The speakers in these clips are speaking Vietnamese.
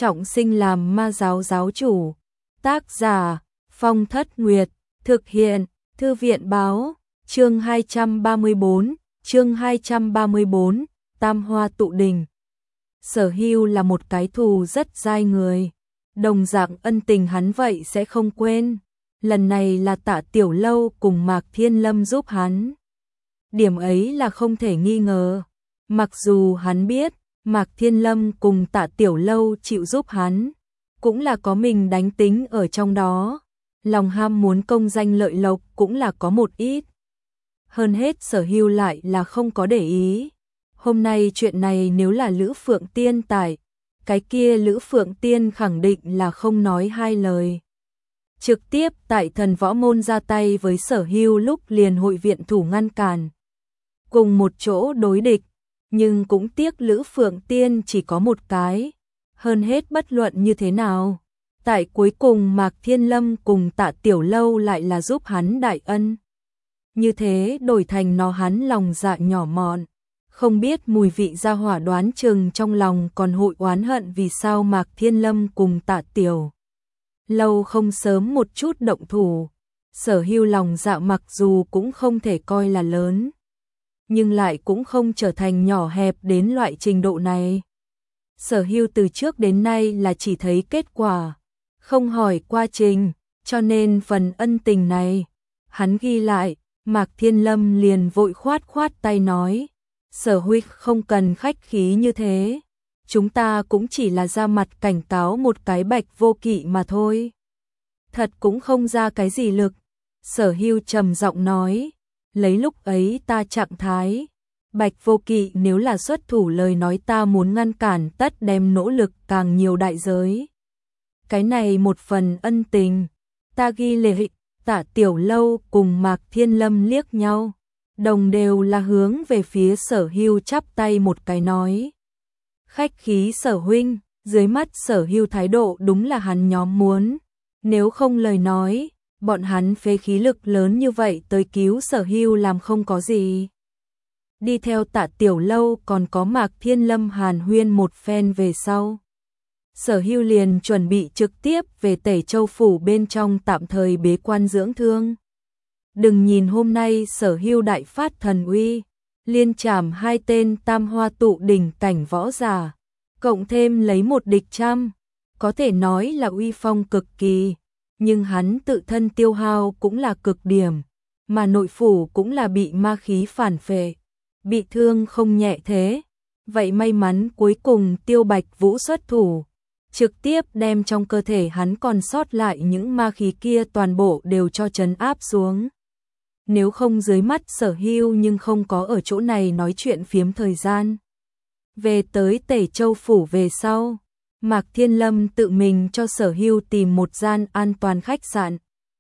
trọng sinh làm ma giáo giáo chủ. Tác giả Phong Thất Nguyệt, thực hiện Thư viện báo, chương 234, Tam Hoa tụ đình. Sở Hưu là một cái thù rất dai người, đồng dạng ân tình hắn vậy sẽ không quên. Lần này là Tạ Tiểu Lâu cùng Mạc Thiên Lâm giúp hắn. Điểm ấy là không thể nghi ngờ. Mặc dù hắn biết Mạc Thiên Lâm cùng Tạ Tiểu Lâu chịu giúp hắn, cũng là có mình đánh tính ở trong đó. Lòng ham muốn công danh lợi lộc cũng là có một ít. Hơn hết Sở Hưu lại là không có để ý. Hôm nay chuyện này nếu là Lữ Phượng Tiên tải, cái kia Lữ Phượng Tiên khẳng định là không nói hai lời. Trực tiếp tại Thần Võ Môn ra tay với Sở Hưu lúc liền hội viện thủ ngăn cản. Cùng một chỗ đối địch, nhưng cũng tiếc Lữ Phượng Tiên chỉ có một cái. Hơn hết bất luận như thế nào, tại cuối cùng Mạc Thiên Lâm cùng Tạ Tiểu Lâu lại là giúp hắn đại ân. Như thế đổi thành nó hắn lòng dạ nhỏ mọn, không biết mùi vị gia hỏa đoán chừng trong lòng còn hội oán hận vì sao Mạc Thiên Lâm cùng Tạ Tiểu Lâu không sớm một chút động thủ. Sở Hưu lòng dạ mặc dù cũng không thể coi là lớn, nhưng lại cũng không trở thành nhỏ hẹp đến loại trình độ này. Sở Hưu từ trước đến nay là chỉ thấy kết quả, không hỏi quá trình, cho nên phần ân tình này hắn ghi lại. Mạc Thiên Lâm liền vội khoát tay nói, Sở huynh không cần khách khí như thế, chúng ta cũng chỉ là ra mặt cảnh cáo một cái Bạch Vô Kỵ mà thôi. Thật cũng không ra cái gì lực. Sở Hưu trầm giọng nói, lấy lúc ấy ta trạng thái, Bạch Vô Kỵ nếu là xuất thủ lời nói ta muốn ngăn cản tất đem nỗ lực càng nhiều đại giới. Cái này một phần ân tình, ta ghi lệ. Tạ Tiểu Lâu cùng Mạc Thiên Lâm liếc nhau, đồng đều là hướng về phía Sở Hưu chắp tay một cái nói. Khách khí Sở huynh, dưới mắt Sở Hưu thái độ đúng là hắn nhóm muốn. Nếu không lời nói, bọn hắn phế khí lực lớn như vậy tới cứu Sở Hưu làm không có gì. Đi theo Tạ Tiểu Lâu còn có Mạc Thiên Lâm hàn huyên một phen về sau. Sở Hưu liền chuẩn bị trực tiếp về Tể Châu phủ bên trong tạm thời bế quan dưỡng thương. Đừng nhìn hôm nay Sở Hưu đại phát thần uy, liên trảm 2 tên tam hoa tụ đỉnh cảnh võ giả, cộng thêm lấy một địch trăm, có thể nói là uy phong cực kỳ, nhưng hắn tự thân tiêu hao cũng là cực điểm, mà nội phủ cũng là bị ma khí phản phệ, bị thương không nhẹ thế. Vậy may mắn cuối cùng Tiêu Bạch Vũ xuất thủ, trực tiếp đem trong cơ thể hắn còn sót lại những ma khí kia toàn bộ đều cho trấn áp xuống. Nếu không dưới mắt Sở Hưu nhưng không có ở chỗ này nói chuyện phiếm thời gian. Về tới Tể Châu phủ về sau, Mạc Thiên Lâm tự mình cho Sở Hưu tìm một gian an toàn khách sạn,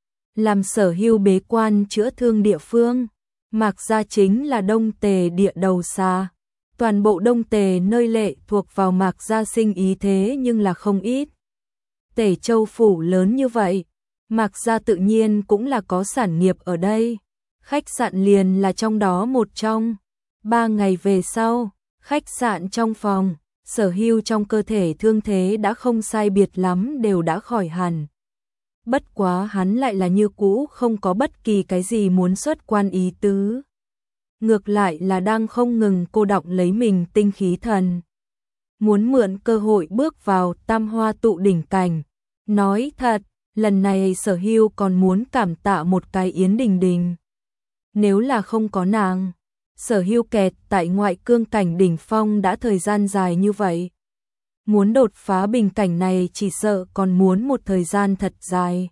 làm Sở Hưu bế quan chữa thương địa phương. Mạc gia chính là Đông Tề địa đầu xa. Toàn bộ Đông Tề nơi lệ thuộc vào Mạc gia sinh ý thế nhưng là không ít. Tể Châu phủ lớn như vậy, Mạc gia tự nhiên cũng là có sản nghiệp ở đây. Khách sạn liền là trong đó một trong. 3 ngày về sau, khách sạn trong phòng, Sở Hưu trong cơ thể thương thế đã không sai biệt lắm đều đã khỏi hẳn. Bất quá hắn lại là như cũ không có bất kỳ cái gì muốn xuất quan ý tứ. Ngược lại là đang không ngừng cô đọng lấy mình tinh khí thần. Muốn mượn cơ hội bước vào tam hoa tụ đỉnh cảnh. Nói thật, lần này Sở Hưu còn muốn cảm tạ một cái Yến Đình Đình. Nếu là không có nàng, Sở Hưu kẹt tại ngoại cương cảnh đỉnh phong đã thời gian dài như vậy. Muốn đột phá bình cảnh này chỉ sợ còn muốn một thời gian thật dài.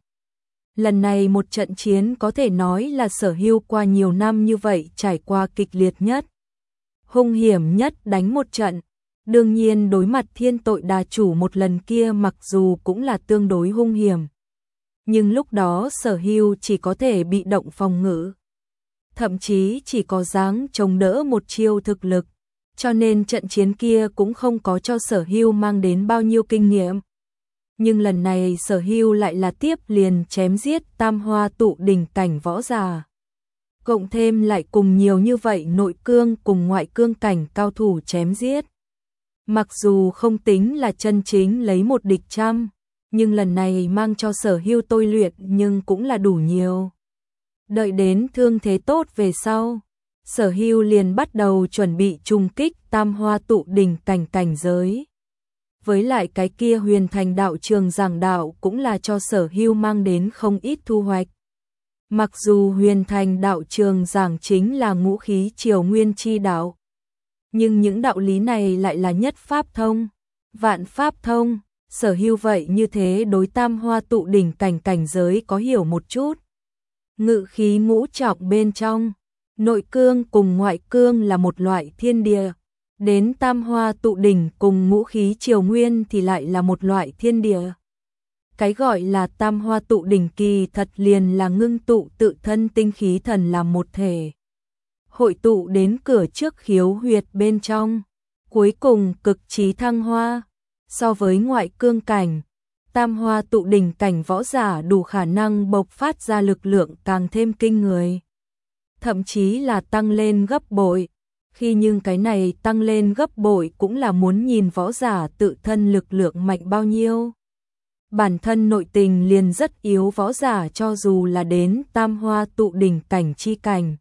Lần này một trận chiến có thể nói là Sở Hưu qua nhiều năm như vậy trải qua kịch liệt nhất, hung hiểm nhất đánh một trận. Đương nhiên đối mặt Thiên Tội Đà chủ một lần kia mặc dù cũng là tương đối hung hiểm, nhưng lúc đó Sở Hưu chỉ có thể bị động phòng ngự, thậm chí chỉ có dáng chống đỡ một chiêu thực lực, cho nên trận chiến kia cũng không có cho Sở Hưu mang đến bao nhiêu kinh nghiệm. Nhưng lần này Sở Hưu lại là tiếp liền chém giết tam hoa tụ đỉnh cảnh võ giả. Cộng thêm lại cùng nhiều như vậy nội cương cùng ngoại cương cảnh cao thủ chém giết. Mặc dù không tính là chân chính lấy một địch trăm, nhưng lần này mang cho Sở Hưu tôi luyện nhưng cũng là đủ nhiều. Đợi đến thương thế tốt về sau, Sở Hưu liền bắt đầu chuẩn bị trùng kích tam hoa tụ đỉnh cảnh giới. Với lại cái kia Huyền Thành đạo trường giảng đạo cũng là cho Sở Hưu mang đến không ít thu hoạch. Mặc dù Huyền Thành đạo trường giảng chính là ngũ khí triều nguyên chi đạo, nhưng những đạo lý này lại là nhất pháp thông, vạn pháp thông. Sở Hưu vậy như thế đối tam hoa tụ đỉnh cảnh giới có hiểu một chút. Ngự khí ngũ trọng bên trong, nội cương cùng ngoại cương là một loại thiên địa, đến tam hoa tụ đỉnh cùng ngũ khí triều nguyên thì lại là một loại thiên địa. Cái gọi là tam hoa tụ đỉnh kỳ thật liền là ngưng tụ tự thân tinh khí thần làm một thể, hội tụ đến cửa trước khiếu huyệt bên trong, cuối cùng cực trí thăng hoa. So với ngoại cương cảnh, tam hoa tụ đỉnh cảnh võ giả đủ khả năng bộc phát ra lực lượng càng thêm kinh người, thậm chí là tăng lên gấp bội. Khi nhưng cái này tăng lên gấp bội cũng là muốn nhìn võ giả tự thân lực lượng mạnh bao nhiêu. Bản thân nội tình liền rất yếu võ giả cho dù là đến tam hoa tụ đỉnh cảnh chi cảnh,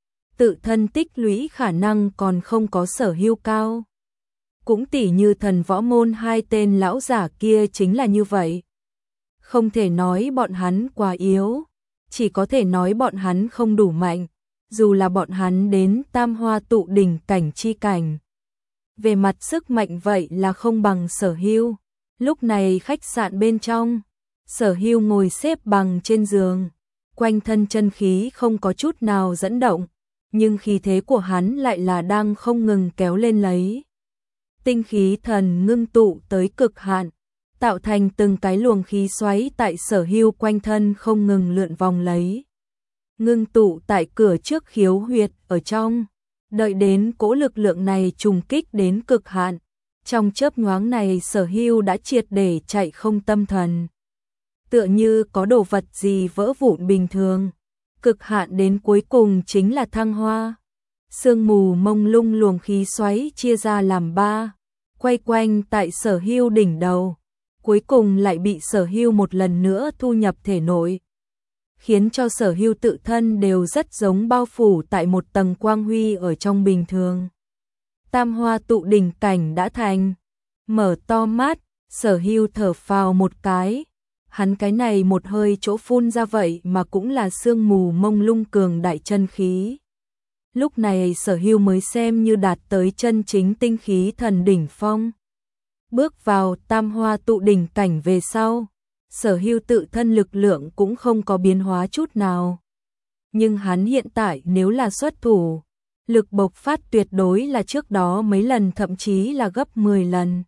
tự thân tích lũy khả năng còn không có Sở Hưu cao. Cũng tỉ như thần võ môn hai tên lão giả kia chính là như vậy. Không thể nói bọn hắn quá yếu, chỉ có thể nói bọn hắn không đủ mạnh, dù là bọn hắn đến tam hoa tụ đỉnh cảnh chi cảnh. Về mặt sức mạnh vậy là không bằng Sở Hưu. Lúc này khách sạn bên trong, Sở Hưu ngồi xếp bằng trên giường, quanh thân chân khí không có chút nào dẫn động, nhưng khí thế của hắn lại là đang không ngừng kéo lên lấy. Tinh khí thần ngưng tụ tới cực hạn, tạo thành từng cái luồng khí xoáy tại Sở Hưu quanh thân không ngừng lượn vòng lấy. Ngưng tụ tại cửa trước khiếu huyệt ở trong, đợi đến cỗ lực lượng này trùng kích đến cực hạn. Trong chớp nhoáng này Sở Hưu đã triệt để chạy không tâm thần. Tựa như có đồ vật gì vỡ vụn bình thường. Cực hạn đến cuối cùng chính là thăng hoa. Sương mù mông lung luồng khí xoáy chia ra làm ba, quay quanh tại Sở Hưu đỉnh đầu, cuối cùng lại bị Sở Hưu một lần nữa thu nhập thể nội, khiến cho Sở Hưu tự thân đều rất giống bao phủ tại một tầng quang huy ở trong bình thường. Tam hoa tụ đỉnh cảnh đã thành. Mở to mắt, Sở Hưu thở phào một cái. Hắn cái này một hơi chỗ phun ra vậy mà cũng là sương mù mông lung cường đại chân khí. Lúc này Sở Hưu mới xem như đạt tới chân chính tinh khí thần đỉnh phong. Bước vào tam hoa tụ đỉnh cảnh về sau, Sở Hưu tự thân lực lượng cũng không có biến hóa chút nào. Nhưng hắn hiện tại nếu là xuất thủ, lực bộc phát tuyệt đối là trước đó mấy lần thậm chí là gấp 10 lần.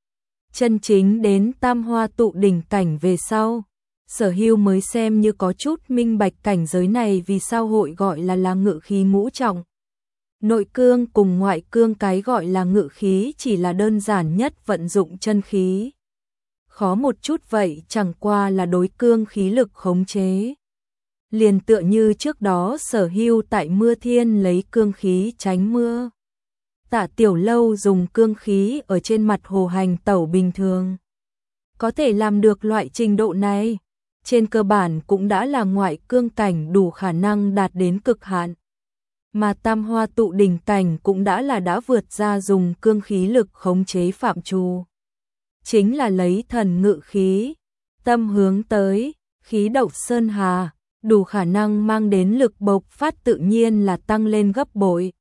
Chân chính đến tam hoa tụ đỉnh cảnh về sau, Sở Hưu mới xem như có chút minh bạch cảnh giới này vì sao hội gọi là ngự khí ngũ trọng. Nội cương cùng ngoại cương cái gọi là ngự khí chỉ là đơn giản nhất vận dụng chân khí. Khó một chút vậy chẳng qua là đối cương khí lực khống chế. Liền tựa như trước đó Sở Hưu tại mưa thiên lấy cương khí tránh mưa. Tạ Tiểu Lâu dùng cương khí ở trên mặt hồ hành tẩu bình thường. Có thể làm được loại trình độ này, trên cơ bản cũng đã là ngoại cương cảnh đủ khả năng đạt đến cực hạn. Mà tam hoa tụ đỉnh cảnh cũng đã vượt ra dùng cương khí lực khống chế phạm trù. Chính là lấy thần ngự khí, tâm hướng tới, khí đậu sơn hà, đủ khả năng mang đến lực bộc phát tự nhiên là tăng lên gấp bội.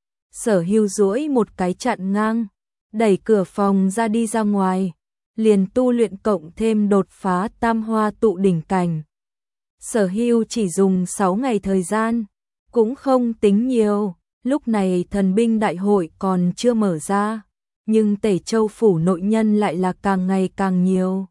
Sở Hưu duỗi một cái chặn ngang, đẩy cửa phòng ra đi ra ngoài, liền tu luyện cộng thêm đột phá tam hoa tụ đỉnh cảnh. Sở Hưu chỉ dùng 6 ngày thời gian, cũng không tính nhiều, lúc này thần binh đại hội còn chưa mở ra, nhưng Tể Châu phủ nội nhân lại là càng ngày càng nhiều.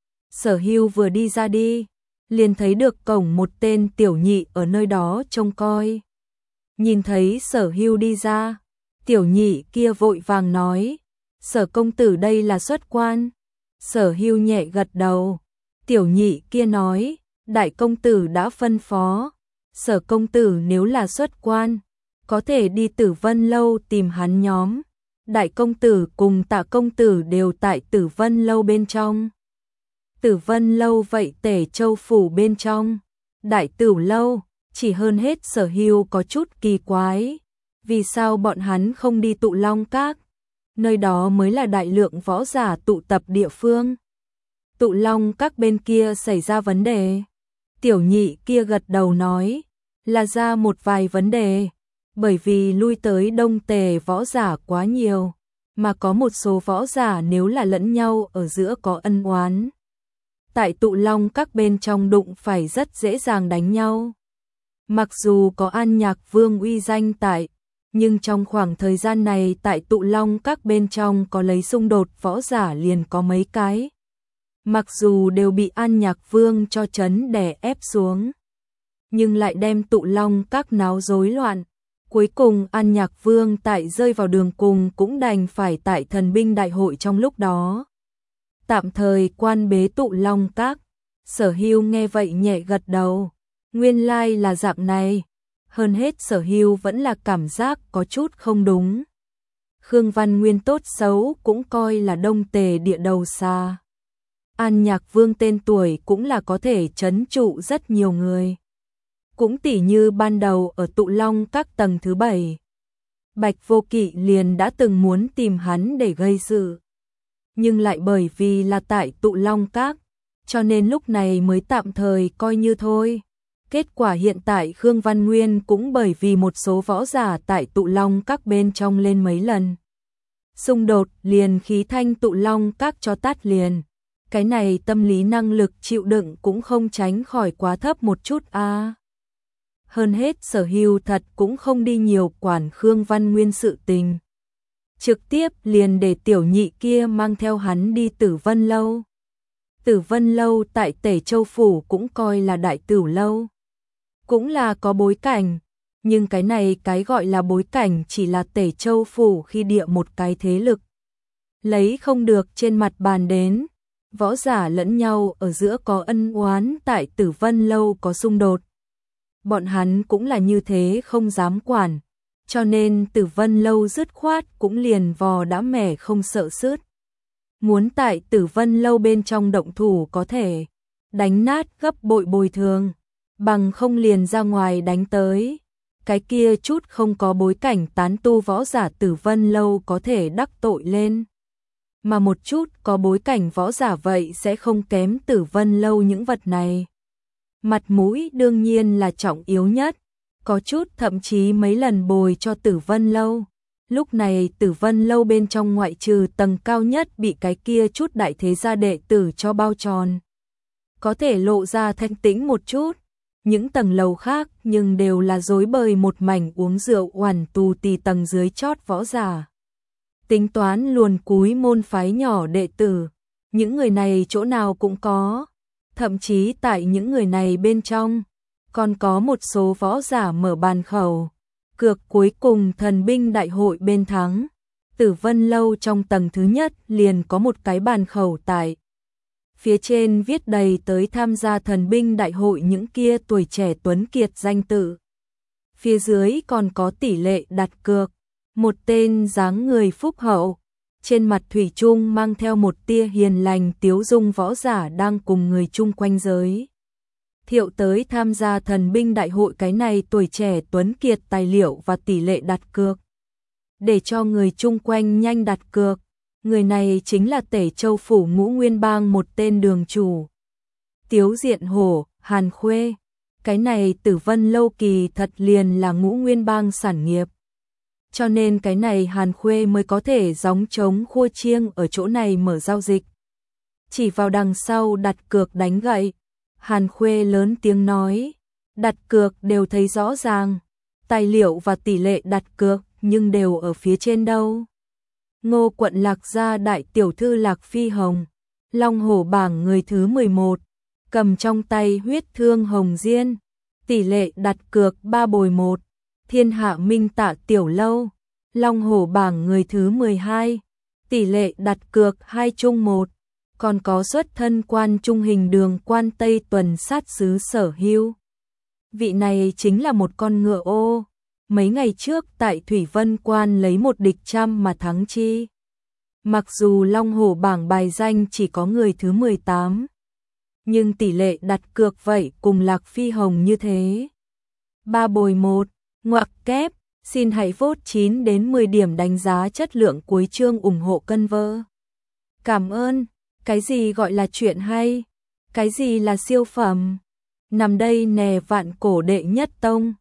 Sở Hưu vừa đi ra đi, liền thấy được cổng một tên tiểu nhị ở nơi đó trông coi. Nhìn thấy Sở Hưu đi ra, tiểu nhị kia vội vàng nói, Sở công tử đây là xuất quan. Sở Hưu nhẹ gật đầu, tiểu nhị kia nói, đại công tử đã phân phó, Sở công tử nếu là xuất quan, có thể đi Tử Vân lâu tìm hắn nhóm. Đại công tử cùng Tạ công tử đều tại Tử Vân lâu bên trong. Tử Vân lâu vậy Tể Châu phủ bên trong. Đại Tửu lâu, chỉ hơn hết Sở Hưu có chút kỳ quái. Vì sao bọn hắn không đi Tụ Long Các? Nơi đó mới là đại lượng võ giả tụ tập địa phương. Tụ Long Các bên kia xảy ra vấn đề. Tiểu nhị kia gật đầu nói, là ra một vài vấn đề. Bởi vì lui tới Đông Tề võ giả quá nhiều, mà có một số võ giả nếu là lẫn nhau ở giữa có ân oán, tại Tụ Long Các bên trong đụng phải rất dễ dàng đánh nhau. Mặc dù có An Nhạc Vương uy danh tại, nhưng trong khoảng thời gian này tại Tụ Long Các bên trong có lấy xung đột võ giả liền có mấy cái. Mặc dù đều bị An Nhạc Vương cho trấn đè ép xuống, nhưng lại đem Tụ Long Các náo rối loạn. Cuối cùng An Nhạc Vương tại rơi vào đường cùng cũng đành phải tại thần binh đại hội trong lúc đó tạm thời quan bế Tụ Long Các. Sở Hưu nghe vậy nhẹ gật đầu, nguyên lai là dạng này. Hơn hết Sở Hưu vẫn là cảm giác có chút không đúng. Khương Văn Nguyên tốt xấu cũng coi là Đông Tề địa đầu xa. An Nhạc Vương tên tuổi cũng là có thể trấn trụ rất nhiều người. Cũng tỉ như ban đầu ở Tụ Long Các tầng thứ 7. Bạch Vô Kỵ liền đã từng muốn tìm hắn để gây sự. Nhưng lại bởi vì là tại Tụ Long Các, cho nên lúc này mới tạm thời coi như thôi. Kết quả hiện tại Khương Văn Nguyên cũng bởi vì một số võ giả tại Tụ Long Các bên trong lên mấy lần xung đột liền khí thanh Tụ Long Các cho tắt liền. Cái này tâm lý năng lực chịu đựng cũng không tránh khỏi quá thấp một chút a. Hơn hết Sở Hưu thật cũng không đi nhiều quản Khương Văn Nguyên sự tình. Trực tiếp liền để tiểu nhị kia mang theo hắn đi Tử Vân lâu. Tử Vân lâu tại Tể Châu phủ cũng coi là Đại Tửu lâu. Cũng là có bối cảnh, nhưng cái này cái gọi là bối cảnh chỉ là Tể Châu phủ khi địa một cái thế lực. Lấy không được trên mặt bàn đến, võ giả lẫn nhau ở giữa có ân oán tại Tử Vân lâu có xung đột. Bọn hắn cũng là như thế không dám quản, cho nên Tử Vân lâu dứt khoát cũng liền vò đã mẻ không sợ sứt. Muốn tại Tử Vân lâu bên trong động thủ có thể đánh nát gấp bội bồi thường, bằng không liền ra ngoài đánh tới. Cái kia chút không có bối cảnh tán tu võ giả Tử Vân lâu có thể đắc tội lên. Mà một chút có bối cảnh võ giả vậy sẽ không kém Tử Vân lâu những vật này. Mặt mũi đương nhiên là trọng yếu nhất, có chút thậm chí mấy lần bồi cho Tử Vân lâu. Lúc này Tử Vân lâu bên trong ngoại trừ tầng cao nhất bị cái kia chút đại thế gia đệ tử cho bao tròn, có thể lộ ra thanh tĩnh một chút. Những tầng lầu khác nhưng đều là rối bời một mảnh uống rượu oằn tù tì tầng dưới chót võ giả. Tính toán luồn cúi môn phái nhỏ đệ tử, những người này chỗ nào cũng có. Thậm chí tại những người này bên trong, còn có một số võ giả mở bàn khẩu. Cược cuối cùng thần binh đại hội bên thắng. Tử Vân lâu trong tầng thứ nhất liền có một cái bàn khẩu tại. Phía trên viết đầy tới tham gia thần binh đại hội những kia tuổi trẻ tuấn kiệt danh tự. Phía dưới còn có tỷ lệ đặt cược. Một tên dáng người phúc hậu, trên mặt thủy chung mang theo một tia hiền lành tiếu dung võ giả đang cùng người chung quanh giới thiệu tới tham gia thần binh đại hội cái này tuổi trẻ tuấn kiệt tài liệu và tỷ lệ đặt cược. Để cho người chung quanh nhanh đặt cược, người này chính là Tể Châu phủ Ngũ Nguyên bang một tên đường chủ. Tiếu Diện Hổ, Hàn Khuê. Cái này Tử Vân lâu kỳ thật liền là Ngũ Nguyên bang sản nghiệp. Cho nên cái này Hàn Khuê mới có thể gióng trống khua chiêng ở chỗ này mở giao dịch. Chỉ vào đằng sau đặt cược đánh gậy. Hàn Khuê lớn tiếng nói, đặt cược đều thấy rõ ràng, tài liệu và tỷ lệ đặt cược nhưng đều ở phía trên đâu. Ngô quận Lạc gia đại tiểu thư Lạc Phi Hồng, Long Hổ bảng người thứ 11, cầm trong tay huyết thương hồng diên, tỷ lệ đặt cược 3-1. Thiên Hạ Minh Tạ tiểu lâu, Long Hổ bảng người thứ 12, tỷ lệ đặt cược 2-1. Còn có xuất thân quan trung hình đường quan Tây tuần sát sứ Sở Hưu. Vị này chính là một con ngựa ô, mấy ngày trước tại Thủy Vân Quan lấy một địch trăm mà thắng chi. Mặc dù Long Hổ bảng bài danh chỉ có người thứ 18, nhưng tỷ lệ đặt cược vậy cùng Lạc Phi Hồng như thế. 3/1, ngoặc kép, xin hãy vote 9 đến 10 điểm đánh giá chất lượng cuối chương ủng hộ cân vơ. Cảm ơn, cái gì gọi là chuyện hay, cái gì là siêu phẩm, nằm đây nè vạn cổ đệ nhất tông.